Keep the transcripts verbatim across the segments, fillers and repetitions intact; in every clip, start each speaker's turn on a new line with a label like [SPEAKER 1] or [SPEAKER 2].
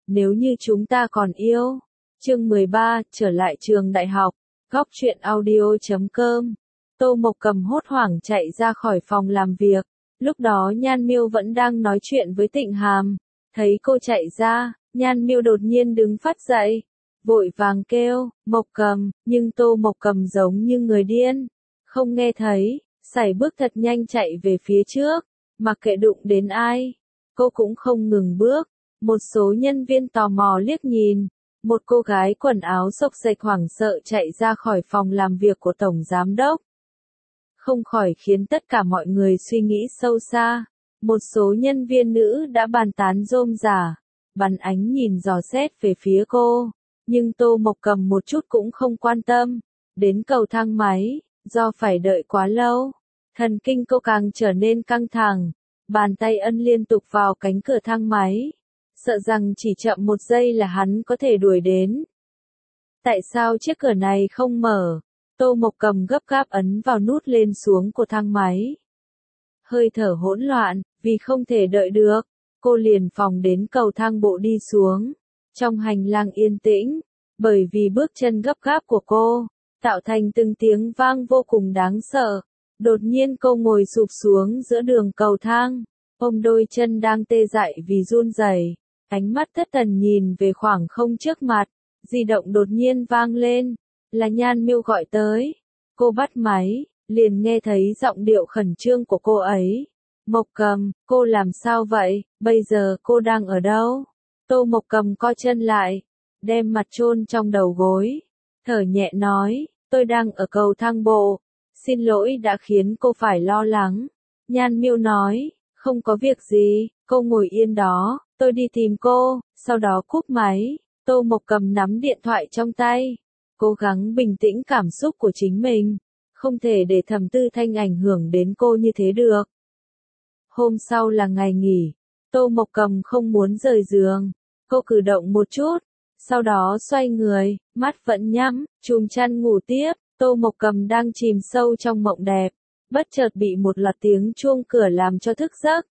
[SPEAKER 1] nếu như chúng ta còn yêu. Chương mười ba, trở lại trường đại học. Góc truyện audio chấm com. Tô Mộc Cầm hốt hoảng chạy ra khỏi phòng làm việc. Lúc đó Nhan Miêu vẫn đang nói chuyện với Tịnh Hàm. Thấy cô chạy ra, Nhan Miêu đột nhiên đứng phát dậy, vội vàng kêu, Mộc Cầm, nhưng Tô Mộc Cầm giống như người điên, không nghe thấy, sải bước thật nhanh chạy về phía trước, mặc kệ đụng đến ai, cô cũng không ngừng bước. Một số nhân viên tò mò liếc nhìn, một cô gái quần áo xộc xệch hoảng sợ chạy ra khỏi phòng làm việc của Tổng Giám Đốc. Không khỏi khiến tất cả mọi người suy nghĩ sâu xa. Một số nhân viên nữ đã bàn tán rôm rả, bắn ánh nhìn dò xét về phía cô, nhưng Tô Mộc Cầm một chút cũng không quan tâm. Đến cầu thang máy, do phải đợi quá lâu, thần kinh cô càng trở nên căng thẳng, bàn tay ân liên tục vào cánh cửa thang máy, sợ rằng chỉ chậm một giây là hắn có thể đuổi đến. Tại sao chiếc cửa này không mở? Tô Mộc Cầm gấp gáp ấn vào nút lên xuống của thang máy. Hơi thở hỗn loạn, vì không thể đợi được, cô liền phóng đến cầu thang bộ đi xuống. Trong hành lang yên tĩnh, bởi vì bước chân gấp gáp của cô, tạo thành từng tiếng vang vô cùng đáng sợ. Đột nhiên cô ngồi sụp xuống giữa đường cầu thang, ôm đôi chân đang tê dại vì run rẩy, ánh mắt thất thần nhìn về khoảng không trước mặt. Di động đột nhiên vang lên, là Nhan Miêu gọi tới. Cô bắt máy, liền nghe thấy giọng điệu khẩn trương của cô ấy. Mộc Cầm, cô làm sao vậy, bây giờ cô đang ở đâu? Tô Mộc Cầm co chân lại, đem mặt chôn trong đầu gối, thở nhẹ nói, tôi đang ở cầu thang bộ, xin lỗi đã khiến cô phải lo lắng. Nhan Miêu nói, không có việc gì, cô ngồi yên đó, tôi đi tìm cô. Sau đó cúp máy, Tô Mộc Cầm nắm điện thoại trong tay, cố gắng bình tĩnh cảm xúc của chính mình, không thể để Thẩm Tư Thanh ảnh hưởng đến cô như thế được. Hôm sau là ngày nghỉ, Tô Mộc Cầm không muốn rời giường, cô cử động một chút, sau đó xoay người, mắt vẫn nhắm, chùm chăn ngủ tiếp. Tô Mộc Cầm đang chìm sâu trong mộng đẹp, bất chợt bị một loạt tiếng chuông cửa làm cho thức giấc.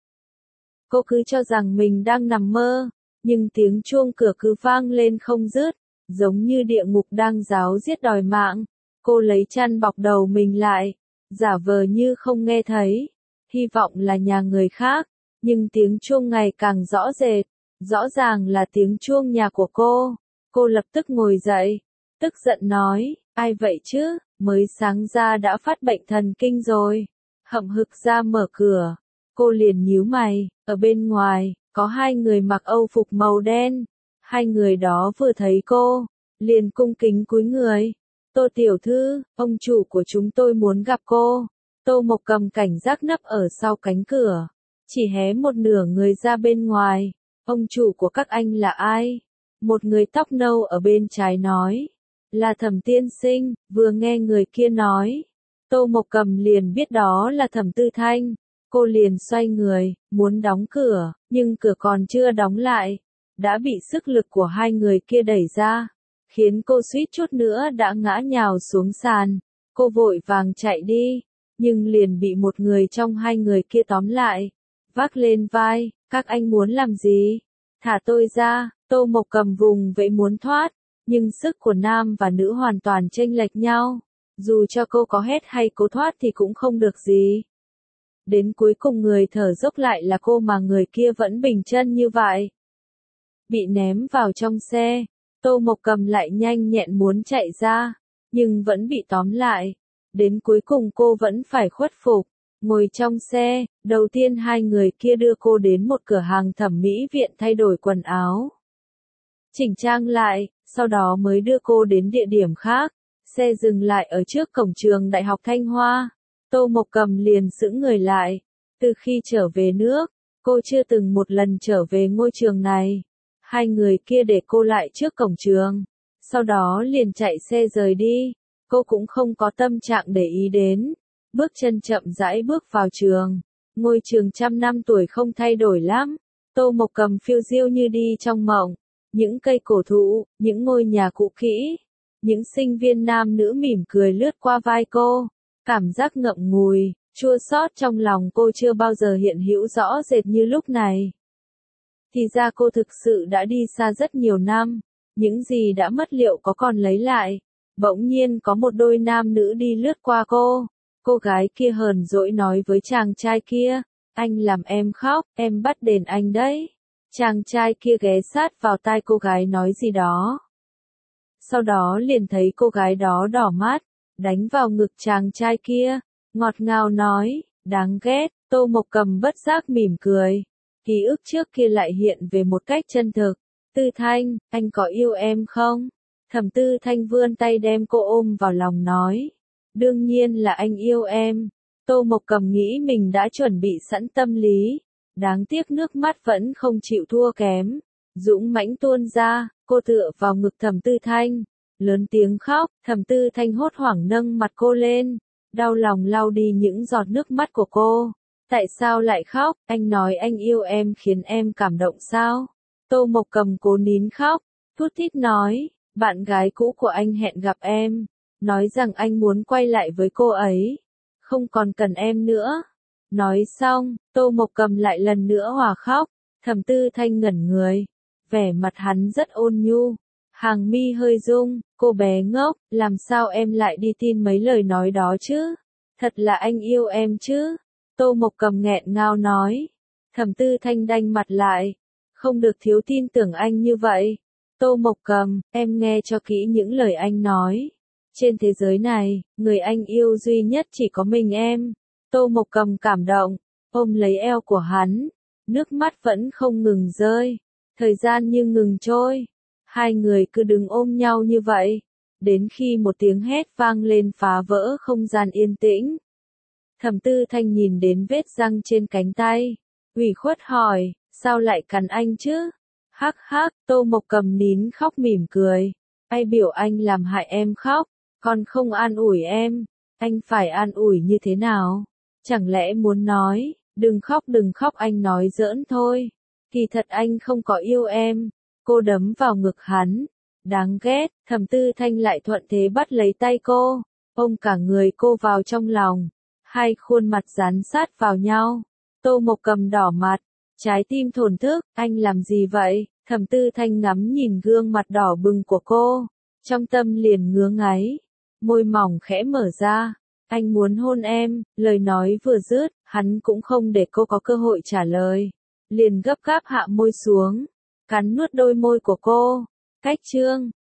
[SPEAKER 1] Cô cứ cho rằng mình đang nằm mơ, nhưng tiếng chuông cửa cứ vang lên không dứt, giống như địa ngục đang ráo riết đòi mạng. Cô lấy chăn bọc đầu mình lại, giả vờ như không nghe thấy, hy vọng là nhà người khác, nhưng tiếng chuông ngày càng rõ rệt, rõ ràng là tiếng chuông nhà của cô. Cô lập tức ngồi dậy, tức giận nói, ai vậy chứ, mới sáng ra đã phát bệnh thần kinh rồi. Hậm hực ra mở cửa, cô liền nhíu mày, ở bên ngoài, có hai người mặc âu phục màu đen. Hai người đó vừa thấy cô, liền cung kính cúi người. Tô tiểu thư, ông chủ của chúng tôi muốn gặp cô. Tô Mộc Cầm cảnh giác nấp ở sau cánh cửa, chỉ hé một nửa người ra bên ngoài. Ông chủ của các anh là ai? Một người tóc nâu ở bên trái nói, là Thẩm tiên sinh. Vừa nghe người kia nói, Tô Mộc Cầm liền biết đó là Thẩm Tư Thanh. Cô liền xoay người, muốn đóng cửa, nhưng cửa còn chưa đóng lại, đã bị sức lực của hai người kia đẩy ra, khiến cô suýt chút nữa đã ngã nhào xuống sàn. Cô vội vàng chạy đi, nhưng liền bị một người trong hai người kia tóm lại, vác lên vai, các anh muốn làm gì? Thả tôi ra. Tô Mộc Cầm vùng vẫy muốn thoát, nhưng sức của nam và nữ hoàn toàn chênh lệch nhau, dù cho cô có hét hay cố thoát thì cũng không được gì. Đến cuối cùng người thở dốc lại là cô mà người kia vẫn bình chân như vậy. Bị ném vào trong xe, Tô Mộc Cầm lại nhanh nhẹn muốn chạy ra, nhưng vẫn bị tóm lại. Đến cuối cùng cô vẫn phải khuất phục, ngồi trong xe. Đầu tiên hai người kia đưa cô đến một cửa hàng thẩm mỹ viện thay đổi quần áo, chỉnh trang lại, sau đó mới đưa cô đến địa điểm khác. Xe dừng lại ở trước cổng trường Đại học Thanh Hoa. Tô Mộc Cầm liền sững người lại. Từ khi trở về nước, cô chưa từng một lần trở về ngôi trường này. Hai người kia để cô lại trước cổng trường, sau đó liền chạy xe rời đi. Cô cũng không có tâm trạng để ý đến, bước chân chậm rãi bước vào trường. Ngôi trường trăm năm tuổi không thay đổi lắm. Tô Mộc Cầm phiêu diêu như đi trong mộng. Những cây cổ thụ, những ngôi nhà cũ kỹ, những sinh viên nam nữ mỉm cười lướt qua vai cô. Cảm giác ngậm ngùi, chua xót trong lòng cô chưa bao giờ hiện hữu rõ rệt như lúc này. Thì ra cô thực sự đã đi xa rất nhiều năm, những gì đã mất liệu có còn lấy lại. Bỗng nhiên có một đôi nam nữ đi lướt qua cô. Cô gái kia hờn dỗi nói với chàng trai kia, anh làm em khóc, em bắt đền anh đấy. Chàng trai kia ghé sát vào tai cô gái nói gì đó. Sau đó liền thấy cô gái đó đỏ mắt, đánh vào ngực chàng trai kia, ngọt ngào nói, đáng ghét. Tô Mộc Cầm bất giác mỉm cười. Ký ức trước kia lại hiện về một cách chân thực. Tư Thanh, anh có yêu em không? Thẩm Tư Thanh vươn tay đem cô ôm vào lòng nói. Đương nhiên là anh yêu em. Tô Mộc Cầm nghĩ mình đã chuẩn bị sẵn tâm lý. Đáng tiếc nước mắt vẫn không chịu thua kém. Dũng mãnh tuôn ra, cô tựa vào ngực Thẩm Tư Thanh. Lớn tiếng khóc, Thẩm Tư Thanh hốt hoảng nâng mặt cô lên. Đau lòng lau đi những giọt nước mắt của cô. Tại sao lại khóc? Anh nói anh yêu em khiến em cảm động sao? Tô Mộc Cầm cố nín khóc, thút thít nói, bạn gái cũ của anh hẹn gặp em, nói rằng anh muốn quay lại với cô ấy, không còn cần em nữa. Nói xong, Tô Mộc Cầm lại lần nữa hòa khóc, Thẩm Tư Thanh ngẩn người, vẻ mặt hắn rất ôn nhu, hàng mi hơi rung, cô bé ngốc, làm sao em lại đi tin mấy lời nói đó chứ? Thật là anh yêu em chứ? Tô Mộc Cầm nghẹn ngào nói. Thẩm Tư Thanh đanh mặt lại. Không được thiếu tin tưởng anh như vậy. Tô Mộc Cầm, em nghe cho kỹ những lời anh nói. Trên thế giới này, người anh yêu duy nhất chỉ có mình em. Tô Mộc Cầm cảm động, ôm lấy eo của hắn. Nước mắt vẫn không ngừng rơi. Thời gian như ngừng trôi. Hai người cứ đứng ôm nhau như vậy. Đến khi một tiếng hét vang lên phá vỡ không gian yên tĩnh. Thẩm Tư Thanh nhìn đến vết răng trên cánh tay, ủy khuất hỏi, sao lại cắn anh chứ? Hắc hắc, Tô Mộc Cầm nín khóc mỉm cười, ai biểu anh làm hại em khóc, còn không an ủi em, anh phải an ủi như thế nào? Chẳng lẽ muốn nói, đừng khóc đừng khóc anh nói giỡn thôi, kỳ thật anh không có yêu em, cô đấm vào ngực hắn, đáng ghét, Thẩm Tư Thanh lại thuận thế bắt lấy tay cô, ôm cả người cô vào trong lòng. Hai khuôn mặt dán sát vào nhau. Tô Mộc Cầm đỏ mặt, trái tim thổn thức, anh làm gì vậy? Thẩm Tư Thanh ngắm nhìn gương mặt đỏ bừng của cô, trong tâm liền ngứa ngáy, môi mỏng khẽ mở ra. Anh muốn hôn em, lời nói vừa dứt, hắn cũng không để cô có cơ hội trả lời, liền gấp gáp hạ môi xuống, cắn nuốt đôi môi của cô. Cách chương